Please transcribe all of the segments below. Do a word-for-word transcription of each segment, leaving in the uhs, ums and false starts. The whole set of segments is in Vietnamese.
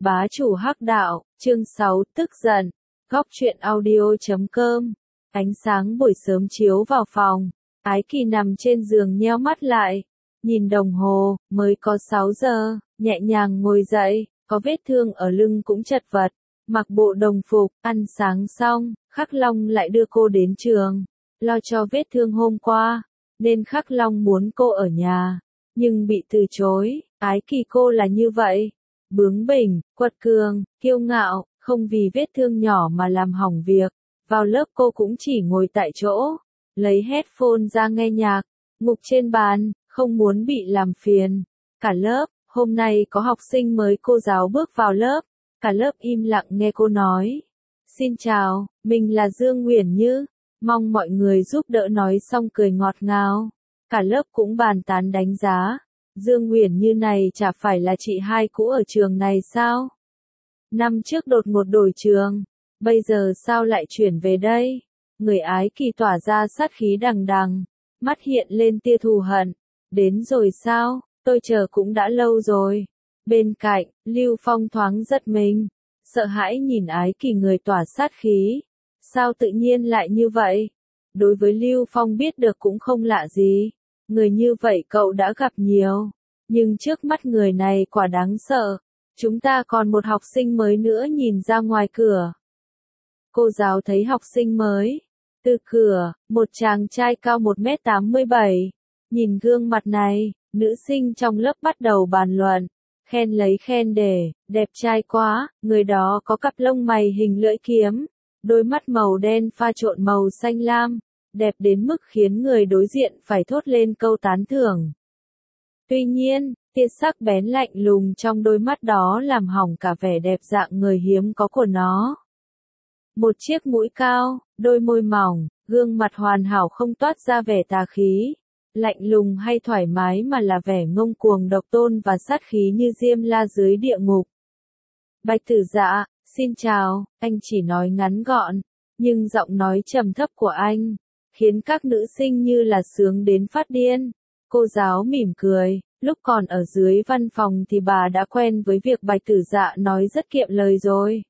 Bá chủ hắc đạo, chương sáu, tức giận. Góc truyện audio chấm com. Ánh sáng buổi sớm chiếu vào phòng. Ái Kỳ nằm trên giường nheo mắt lại. Nhìn đồng hồ, mới có sáu giờ, nhẹ nhàng ngồi dậy, có vết thương ở lưng cũng chật vật. Mặc bộ đồng phục, ăn sáng xong, Khắc Long lại đưa cô đến trường. Lo cho vết thương hôm qua, nên Khắc Long muốn cô ở nhà. Nhưng bị từ chối, Ái Kỳ cô là như vậy. Bướng bỉnh, quật cường, kiêu ngạo, không vì vết thương nhỏ mà làm hỏng việc. Vào lớp cô cũng chỉ ngồi tại chỗ, lấy headphone ra nghe nhạc, ngục trên bàn, không muốn bị làm phiền. Cả lớp, hôm nay có học sinh mới cô giáo bước vào lớp, cả lớp im lặng nghe cô nói. Xin chào, mình là Dương Uyển Như, mong mọi người giúp đỡ nói xong cười ngọt ngào. Cả lớp cũng bàn tán đánh giá. Dương Uyển Như này chả phải là chị hai cũ ở trường này sao? Năm trước đột ngột đổi trường, bây giờ sao lại chuyển về đây? Người Ái Kỳ tỏa ra sát khí đằng đằng, mắt hiện lên tia thù hận. Đến rồi sao? Tôi chờ cũng đã lâu rồi. Bên cạnh, Lưu Phong thoáng giật mình, sợ hãi nhìn Ái Kỳ người tỏa sát khí. Sao tự nhiên lại như vậy? Đối với Lưu Phong biết được cũng không lạ gì. Người như vậy cậu đã gặp nhiều, nhưng trước mắt người này quả đáng sợ. Chúng ta còn một học sinh mới nữa nhìn ra ngoài cửa. Cô giáo thấy học sinh mới. Từ cửa, một chàng trai cao một mét tám mươi bảy. Nhìn gương mặt này, nữ sinh trong lớp bắt đầu bàn luận. Khen lấy khen để, đẹp trai quá, người đó có cặp lông mày hình lưỡi kiếm. Đôi mắt màu đen pha trộn màu xanh lam. Đẹp đến mức khiến người đối diện phải thốt lên câu tán thưởng. Tuy nhiên, tia sắc bén lạnh lùng trong đôi mắt đó làm hỏng cả vẻ đẹp dạng người hiếm có của nó. Một chiếc mũi cao, đôi môi mỏng, gương mặt hoàn hảo không toát ra vẻ tà khí, lạnh lùng hay thoải mái mà là vẻ ngông cuồng độc tôn và sát khí như diêm la dưới địa ngục. Bạch Tử Dạ, xin chào, anh chỉ nói ngắn gọn, nhưng giọng nói trầm thấp của anh khiến các nữ sinh như là sướng đến phát điên. Cô giáo mỉm cười, lúc còn ở dưới văn phòng thì bà đã quen với việc Bạch Tử Dạ nói rất kiệm lời rồi.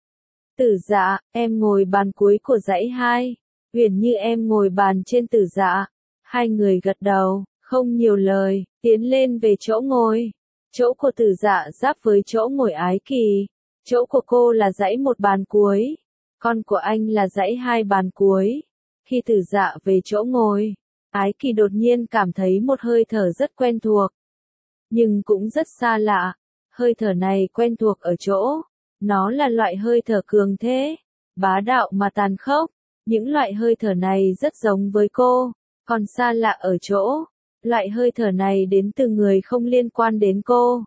Tử Dạ, em ngồi bàn cuối của dãy hai. Uyển Như em ngồi bàn trên Tử Dạ. Hai người gật đầu, không nhiều lời, tiến lên về chỗ ngồi. Chỗ của Tử Dạ giáp với chỗ ngồi Ái Kỳ. Chỗ của cô là dãy một bàn cuối. Con của anh là dãy hai bàn cuối. Khi Tử Dạ về chỗ ngồi, Ái Kỳ đột nhiên cảm thấy một hơi thở rất quen thuộc. Nhưng cũng rất xa lạ. Hơi thở này quen thuộc ở chỗ. Nó là loại hơi thở cường thế, bá đạo mà tàn khốc. Những loại hơi thở này rất giống với cô. Còn xa lạ ở chỗ. Loại hơi thở này đến từ người không liên quan đến cô.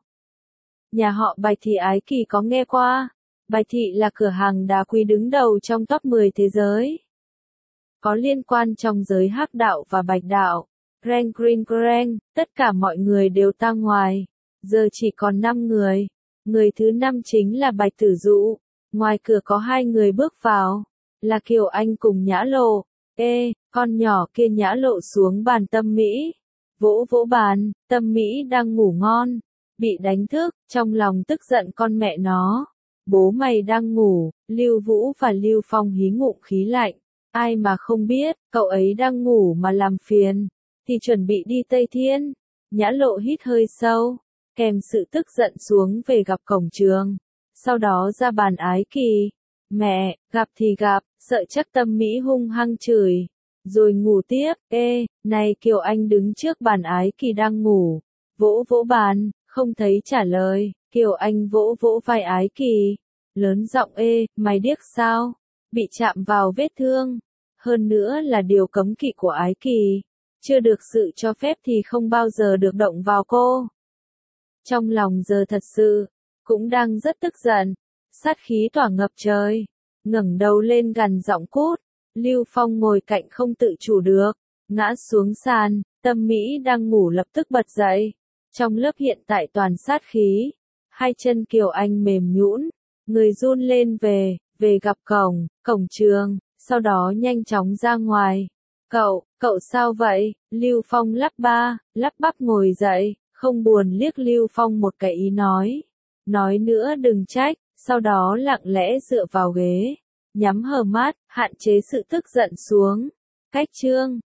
Nhà họ Bạch thì Ái Kỳ có nghe qua. Bạch Thị là cửa hàng đá quý đứng đầu trong top mười thế giới. Có liên quan trong giới hắc đạo và bạch đạo. Greng green greng, tất cả mọi người đều ta ngoài. Giờ chỉ còn năm người. Người thứ năm chính là Bạch Tử Dụ. Ngoài cửa có hai người bước vào. Là Kiều Anh cùng Nhã Lộ. Ê, con nhỏ kia Nhã Lộ xuống bàn Tâm Mỹ. Vỗ vỗ bàn, Tâm Mỹ đang ngủ ngon. Bị đánh thức, trong lòng tức giận con mẹ nó. Bố mày đang ngủ, Lưu Vũ và Lưu Phong hí ngụm khí lạnh. Ai mà không biết, cậu ấy đang ngủ mà làm phiền, thì chuẩn bị đi Tây Thiên. Nhã Lộ hít hơi sâu, kèm sự tức giận xuống về gặp cổng trường. Sau đó ra bàn Ái Kỳ. Mẹ, gặp thì gặp, sợ chắc Tâm Mỹ hung hăng chửi. Rồi ngủ tiếp. Ê, này Kiều Anh đứng trước bàn Ái Kỳ đang ngủ. Vỗ vỗ bàn, không thấy trả lời. Kiều Anh vỗ vỗ vai Ái Kỳ. Lớn giọng ê, mày điếc sao? Bị chạm vào vết thương. Hơn nữa là điều cấm kỵ của Ái Kỳ. Chưa được sự cho phép thì không bao giờ được động vào cô. Trong lòng giờ thật sự, cũng đang rất tức giận. Sát khí tỏa ngập trời. Ngẩng đầu lên gằn giọng cút. Lưu Phong ngồi cạnh không tự chủ được. Ngã xuống sàn. Tâm Mỹ đang ngủ lập tức bật dậy. Trong lớp hiện tại toàn sát khí. Hai chân Kiều Anh mềm nhũn. Người run lên về. Về gặp cổng, cổng trường, sau đó nhanh chóng ra ngoài. Cậu, cậu sao vậy? Lưu Phong lắp ba, lắp bắp ngồi dậy, không buồn liếc Lưu Phong một cái ý nói. nói nữa đừng trách, sau đó lặng lẽ dựa vào ghế, nhắm hờ mắt, hạn chế sự tức giận xuống. Cách chương